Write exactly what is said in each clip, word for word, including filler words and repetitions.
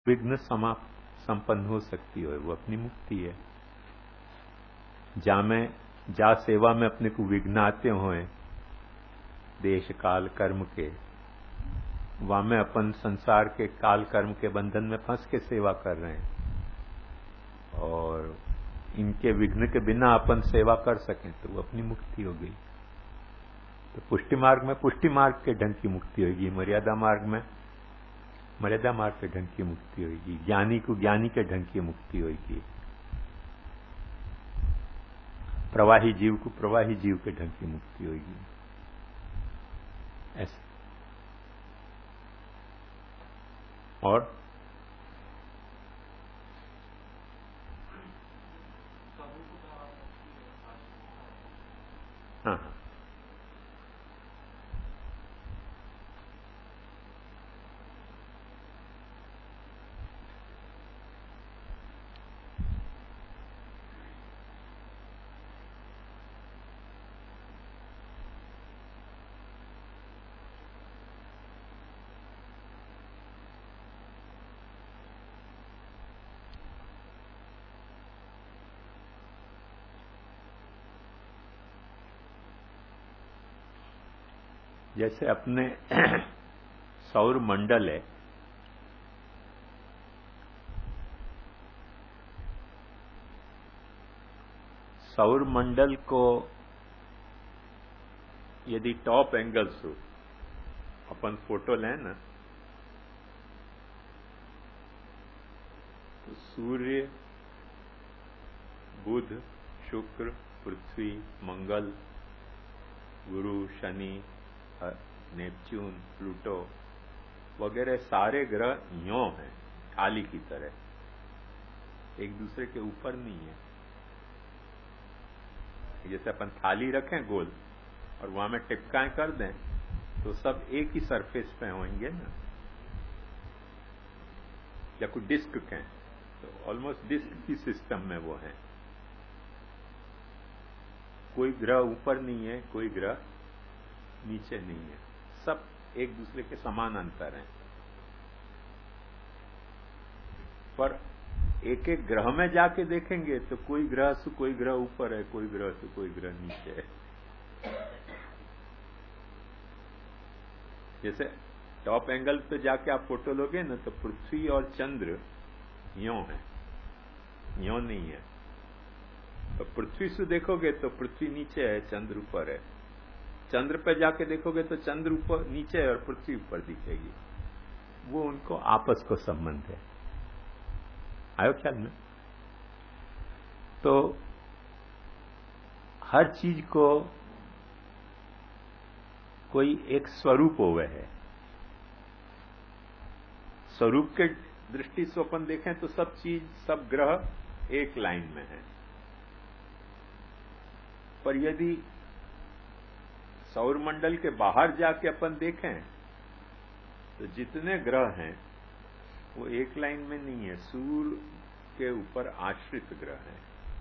विघ्न समाप्त संपन्न हो सकती है, वो अपनी मुक्ति है। जा में जा सेवा में अपने को विघ्न आते होए देश काल कर्म के, वहां में अपन संसार के काल कर्म के बंधन में फंस के सेवा कर रहे हैं, और इनके विघ्न के बिना अपन सेवा कर सकें तो वो अपनी मुक्ति हो गई। तो पुष्टि मार्ग में पुष्टि मार्ग के ढंग की मुक्ति होगी, मर्यादा मार्ग में मर्यादा मार्ग के ढंग की मुक्ति होगी, ज्ञानी को ज्ञानी के ढंग की मुक्ति होगी, प्रवाही जीव को प्रवाही जीव के ढंग की मुक्ति होगी। ऐसे और हाँ हाँ जैसे अपने सौर मंडल है, सौर मंडल को यदि टॉप एंगल से अपन फोटो लें ना, तो सूर्य, बुध, शुक्र, पृथ्वी, मंगल, गुरु, शनि, नेपच्यून, प्लूटो वगैरह सारे ग्रह यों हैं, थाली की तरह, एक दूसरे के ऊपर नहीं है। जैसे अपन थाली रखें गोल और वहां में टिपकाएं कर दें तो सब एक ही सरफेस पे होंगे ना, या कोई डिस्क कहें तो ऑलमोस्ट डिस्क की सिस्टम में वो है। कोई ग्रह ऊपर नहीं है, कोई ग्रह नीचे नहीं है, सब एक दूसरे के समान अंतर हैं। पर एक एक ग्रह में जाके देखेंगे तो कोई ग्रह से कोई ग्रह ऊपर है, कोई ग्रह से कोई ग्रह नीचे है। जैसे टॉप एंगल पे जाके आप फोटो लोगे ना, तो पृथ्वी और चंद्र यों है, यों नहीं है। तो पृथ्वी से देखोगे तो पृथ्वी नीचे है, चंद्र ऊपर है। चंद्र पे जाके देखोगे तो चंद्र ऊपर नीचे है और पृथ्वी ऊपर दिखेगी। वो उनको आपस को संबंध है। आयो ख्याल में? तो हर चीज को कोई एक स्वरूप होवे है। स्वरूप के दृष्टि से अपन देखें तो सब चीज, सब ग्रह एक लाइन में है। पर यदि सौर मंडल के बाहर जाके अपन देखें तो जितने ग्रह हैं वो एक लाइन में नहीं है, सूर्य के ऊपर आश्रित ग्रह हैं।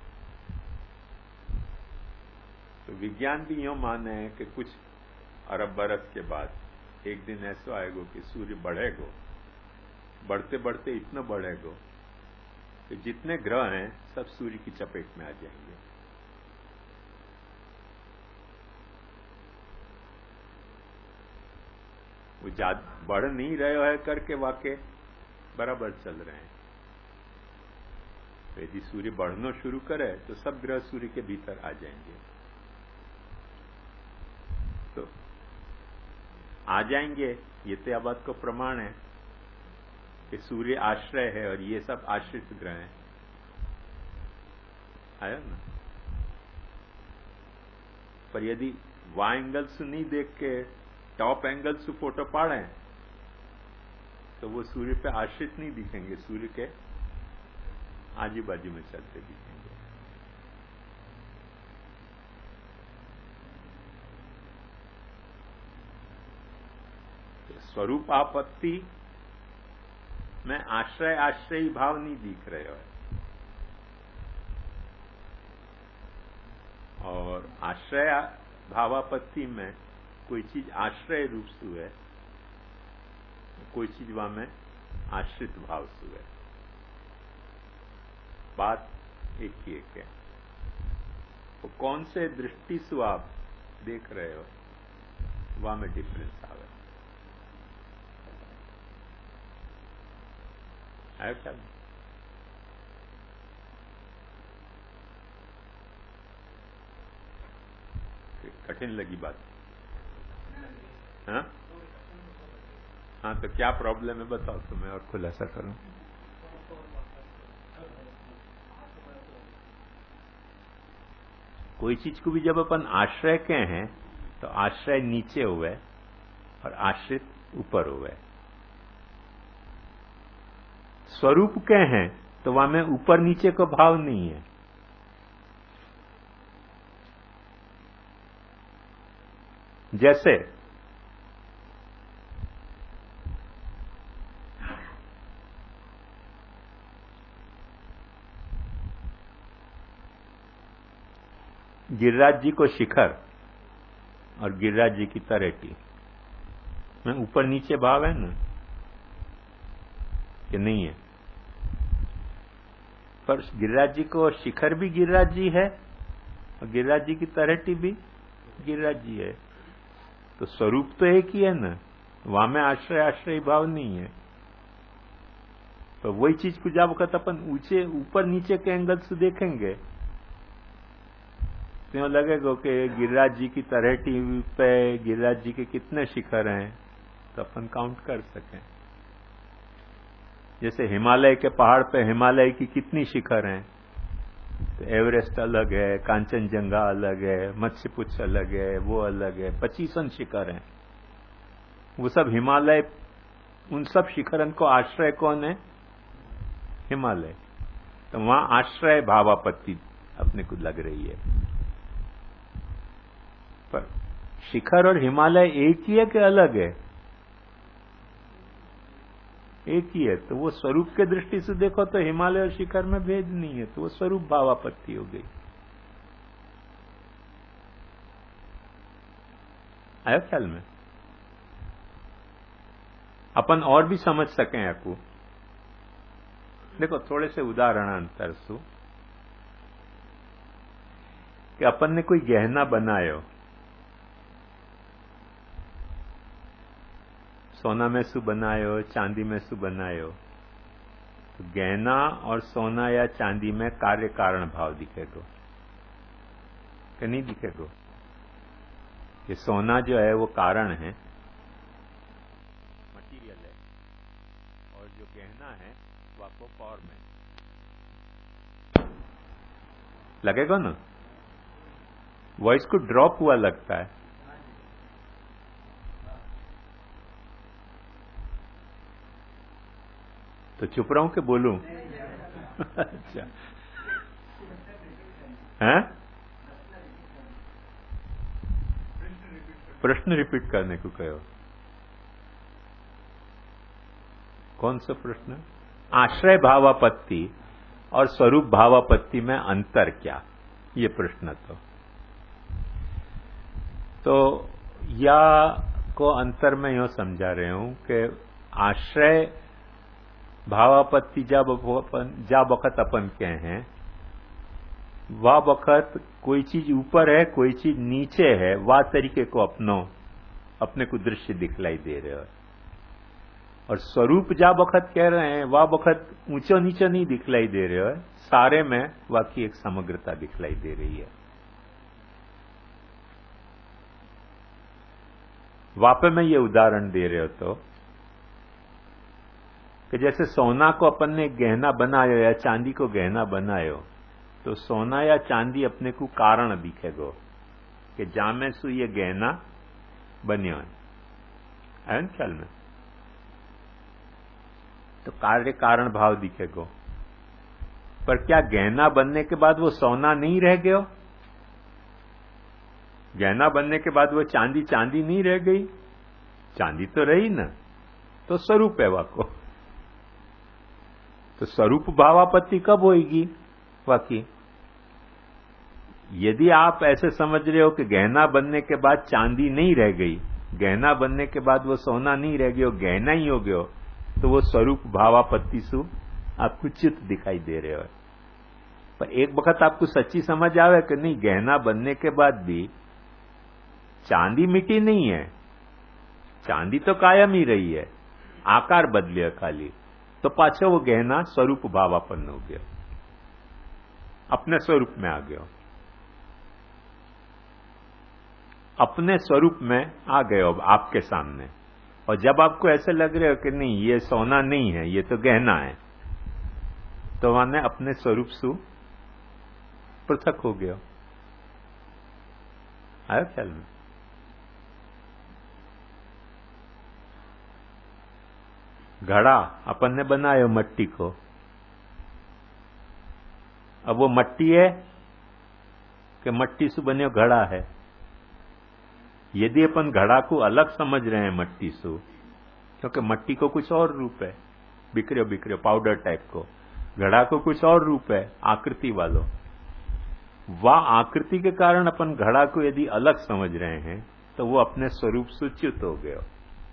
तो विज्ञान भी यूं माने है कि कुछ अरब बरस के बाद एक दिन ऐसा आएगा कि सूर्य बढ़ेगा, बढ़ते बढ़ते इतना बढ़ेगा कि जितने ग्रह हैं सब सूर्य की चपेट में आ जाएंगे। वो ज्यादा बढ़ नहीं रहे है करके वाकई बराबर चल रहे हैं। तो यदि सूर्य बढ़ना शुरू करे तो सब ग्रह सूर्य के भीतर आ जाएंगे। तो आ जाएंगे, ये तो बात को प्रमाण है कि सूर्य आश्रय है और ये सब आश्रित ग्रह हैं। आया ना? पर यदि वां एंगल से नहीं देख के टॉप एंगल से फोटो पाड़े तो वो सूर्य पे आश्रित नहीं दिखेंगे, सूर्य के आजू बाजू में चलते दिखेंगे। तो स्वरूप आपत्ति में आश्रय आश्रयी भाव नहीं दिख रहे हो, और आश्रय भावापत्ति में कोई चीज आश्रय रूप से है, कोई चीज वहां में आश्रित भाव सु है। बात एक ही एक है। तो कौन से दृष्टि सु आप देख रहे हो, वहां में डिफरेंस आवे आयो क्या? कठिन लगी बात? हाँ हाँ, तो क्या प्रॉब्लम है बताओ तो मैं और खुलासा करूं। कोई चीज को भी जब अपन आश्रय के हैं तो आश्रय नीचे हुए और आश्रित ऊपर हुए। स्वरूप के हैं तो वहां में ऊपर नीचे का भाव नहीं है। जैसे गिरिराज जी को शिखर और गिरिराज जी की तरेटी में ऊपर नीचे भाव है ना कि नहीं है? पर गिरिराज जी को शिखर भी गिरिराज जी है और गिरिराज जी की तरेटी भी गिरिराज जी है। तो स्वरूप तो एक ही है ना, वहां में आश्रय आश्रय भाव नहीं है। तो वही चीज को जब वक्त अपन ऊंचे ऊपर नीचे के एंगल से देखेंगे तो लगेगा कि गिरिराज जी की तरेटी पे गिरिराज जी के कितने शिखर हैं तो अपन काउंट कर सकें। जैसे हिमालय के पहाड़ पे हिमालय की कितनी शिखर हैं, तो एवरेस्ट अलग है, कांचनजंगा अलग है, मत्स्यपुच्छ अलग है, वो अलग है, पच्चीसन शिखर हैं। वो सब हिमालय, उन सब शिखरन को आश्रय कौन है? हिमालय। तो वहां आश्रय भावापत्ति अपने को लग रही है। पर शिखर और हिमालय एक ही है कि अलग है? एक ही है। तो वो स्वरूप के दृष्टि से देखो तो हिमालय और शिखर में भेद नहीं है, तो वो स्वरूप भावापत्ति हो गई। आया ख्याल में? अपन और भी समझ सकें आपको, देखो थोड़े से उदाहरण अंतर सु कि अपन ने कोई गहना बनायो, सोना में सु बनायो, चांदी में सु बनायो, तो गहना और सोना या चांदी में कार्य कारण भाव दिखेगा कि नहीं दिखेगा? कि सोना जो है वो कारण है, मटीरियल है, और जो गहना है वो आपको फॉर्म है। लगेगा ना? वॉइस को ड्रॉप हुआ लगता है। तो चुप रहूं कि बोलूं? अच्छा, हैं? प्रश्न रिपीट करने को कहो। कौन सा प्रश्न? आश्रय भावापत्ति और स्वरूप भावापत्ति में अंतर क्या, ये प्रश्न। तो तो या को अंतर में यो समझा रहे हूं कि आश्रय भावापत्ति जब अपन जब वक्त अपन के हैं, वह वक्त कोई चीज ऊपर है कोई चीज नीचे है, वह तरीके को अपनो अपने को दृश्य दिखलाई दे रहे हो। और स्वरूप जब वक्त कह रहे हैं वह वक्त ऊंचो नीचो नहीं दिखलाई दे रहे हो, सारे में वाकई एक समग्रता दिखलाई दे रही है। वापे में ये उदाहरण दे रहे हो तो कि जैसे सोना को अपन ने गहना बनायो या चांदी को गहना बनायो, तो सोना या चांदी अपने को कारण दिखेगो कि जामे सु ये गहना बनियो है ख्याल में। तो कार्य कारण भाव दिखेगो। पर क्या गहना बनने के बाद वो सोना नहीं रह गयो? गहना बनने के बाद वो चांदी चांदी नहीं रह गई? चांदी तो रही ना। तो स्वरूप है वाको। तो स्वरूप भावापत्ति कब होगी वाकई? यदि आप ऐसे समझ रहे हो कि गहना बनने के बाद चांदी नहीं रह गई, गहना बनने के बाद वो सोना नहीं रह गयो, गहना ही हो गयो, तो वो स्वरूप भावापत्ति सु आपको चित्त दिखाई दे रहे हो। पर एक वक्त आपको सच्ची समझ आवे कि नहीं, गहना बनने के बाद भी चांदी मिट्टी नहीं है, चांदी तो कायम ही रही है, आकार बदले खाली, तो पाछो वो गहना स्वरूप भावापन्न हो गया, अपने स्वरूप में आ गया, अपने स्वरूप में आ गए अब आपके सामने। और जब आपको ऐसे लग रहे हो कि नहीं ये सोना नहीं है, ये तो गहना है, तो माने अपने स्वरूप से पृथक हो गया। आया ख्याल में? घड़ा अपन ने बनाया मट्टी को, अब वो मट्टी है कि मट्टी से बने घड़ा है। यदि अपन घड़ा को अलग समझ रहे हैं मट्टी से, क्योंकि मट्टी को कुछ और रूप है, बिखरे बिखरे पाउडर टाइप को, घड़ा को कुछ और रूप है आकृति वालों, वह आकृति के कारण अपन घड़ा को यदि अलग समझ रहे हैं तो वो अपने स्वरूप से च्युत हो गया।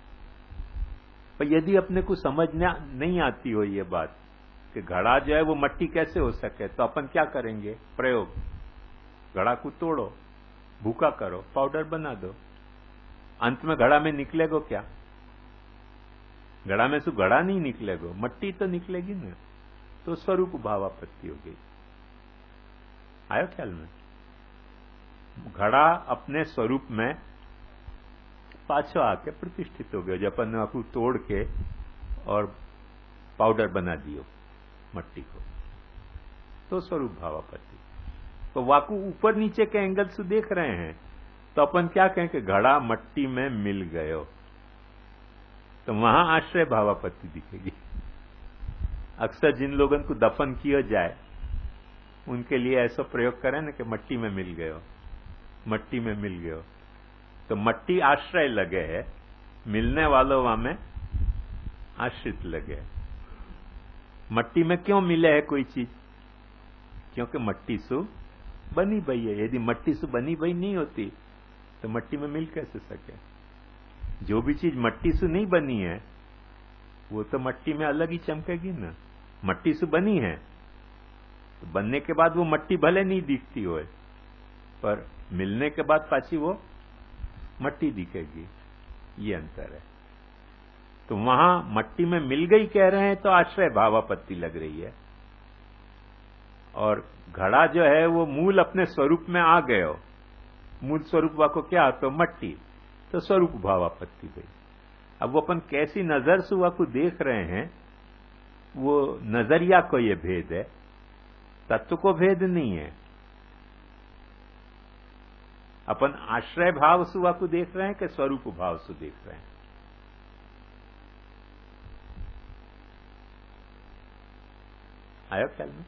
पर यदि अपने को समझना नहीं आती हो ये बात कि घड़ा जो है वो मट्टी कैसे हो सके, तो अपन क्या करेंगे? प्रयोग, घड़ा को तोड़ो, भूखा करो, पाउडर बना दो, अंत में घड़ा में निकलेगो क्या? घड़ा में से घड़ा नहीं निकलेगो, मट्टी तो निकलेगी ना। तो स्वरूप भावापत्ति हो गई। आयो ख्याल में? घड़ा अपने स्वरूप में पाछो आके प्रतिष्ठित हो गया, जब अपन ने आपको तोड़ के और पाउडर बना दियो मट्टी को, तो स्वरूप भावापत्ति। तो वाकू ऊपर नीचे के एंगल से देख रहे हैं तो अपन क्या कहें कि घड़ा मट्टी में मिल गयो, तो वहां आश्रय भावापत्ति दिखेगी। अक्सर जिन लोगों को दफन किया जाए उनके लिए ऐसा प्रयोग करें ना कि मट्टी में मिल गयो, मट्टी में मिल गयो, तो मट्टी आश्रय लगे है, मिलने वालों वहां में आश्रित लगे। मट्टी में क्यों मिले है कोई चीज? क्योंकि मट्टी से बनी भई है। यदि मट्टी से बनी भई नहीं होती तो मट्टी में मिल कैसे सके? जो भी चीज मट्टी से नहीं बनी है वो तो मट्टी में अलग ही चमकेगी ना। मट्टी से बनी है तो बनने के बाद वो मट्टी भले नहीं दिखती हो, पर मिलने के बाद पाछी वो मट्टी दिखेगी। ये अंतर है। तो वहां मट्टी में मिल गई कह रहे हैं तो आश्रय भावापत्ति लग रही है, और घड़ा जो है वो मूल अपने स्वरूप में आ गए हो। मूल स्वरूप वाको क्या? तो मट्टी, तो स्वरूप भावापत्ति गई। अब वो अपन कैसी नजर से वाको देख रहे हैं, वो नजरिया को ये भेद है, तत्व को भेद नहीं है। अपन आश्रय भाव से वाको देख रहे हैं कि स्वरूप भाव से देख रहे हैं? आया ख्याल में?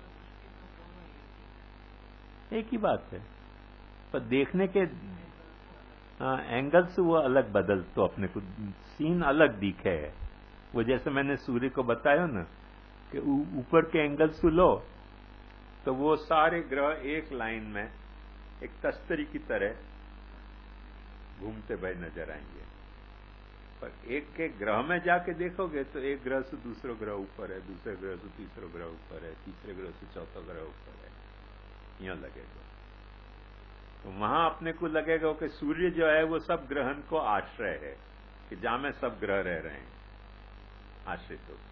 एक ही बात है, पर देखने के एंगल से वो अलग बदल, तो अपने को सीन अलग दिखे है। वो जैसे मैंने सूर्य को बताया ना कि ऊपर के एंगल से लो तो वो सारे ग्रह एक लाइन में एक तस्तरी की तरह घूमते भय नजर आएंगे। पर एक के ग्रह में जाके देखोगे तो एक ग्रह से दूसरा ग्रह ऊपर है, दूसरे ग्रह से तीसरा ग्रह ऊपर है, तीसरे ग्रह से चौथा ग्रह ऊपर है, यहां लगेगा। तो वहां अपने को लगेगा कि सूर्य जो है वो सब ग्रहण को आश्रय है, कि जहां में सब ग्रह रह रहे हैं आश्रित हो गया।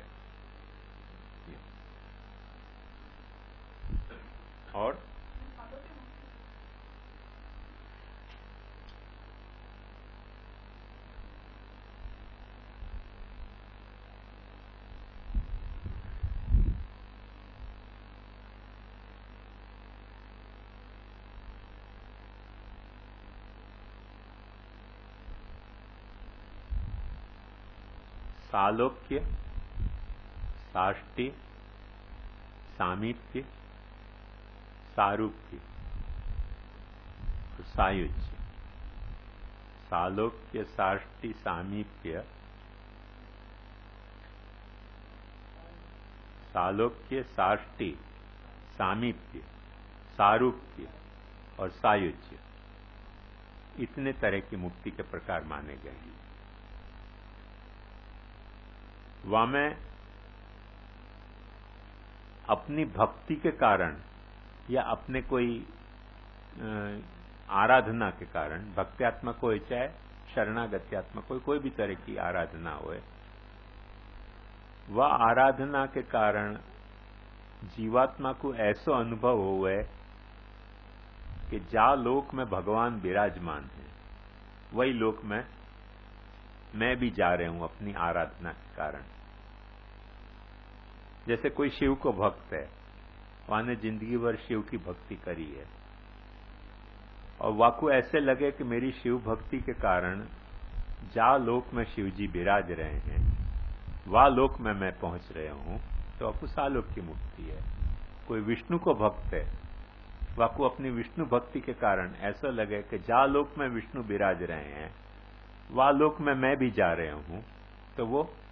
और सालोक्य, साष्टी, सामीप्य, सारूप्य, सायुज्य। सालोक्य, साष्टी, सामीप्य, सालोक्य, साष्टी, सामीप्य, सारूप्य और सायुज्य, इतने तरह की मुक्ति के प्रकार माने गए हैं। वहां मैं अपनी भक्ति के कारण या अपने कोई आराधना के कारण, भक्त्यात्मक हो चाहे शरणागत्यात्मक हो, कोई भी तरह की आराधना हो, वह आराधना के कारण जीवात्मा को ऐसा अनुभव हुए कि जा लोक में भगवान विराजमान है, वही लोक में मैं भी जा रहा हूं अपनी आराधना के कारण। जैसे कोई शिव को भक्त है, वाने जिंदगी भर शिव की भक्ति करी है, और वाको ऐसे लगे कि मेरी शिव भक्ति के कारण जा लोक में शिव जी विराज रहे हैं, वह लोक में मैं पहुंच रहा हूं, तो आपको सालोक की मुक्ति है। कोई विष्णु को भक्त है, वाको अपनी विष्णु भक्ति के कारण ऐसा लगे कि जा लोक में विष्णु विराज रहे हैं, वह लोक में मैं भी जा रहा हूं, तो वो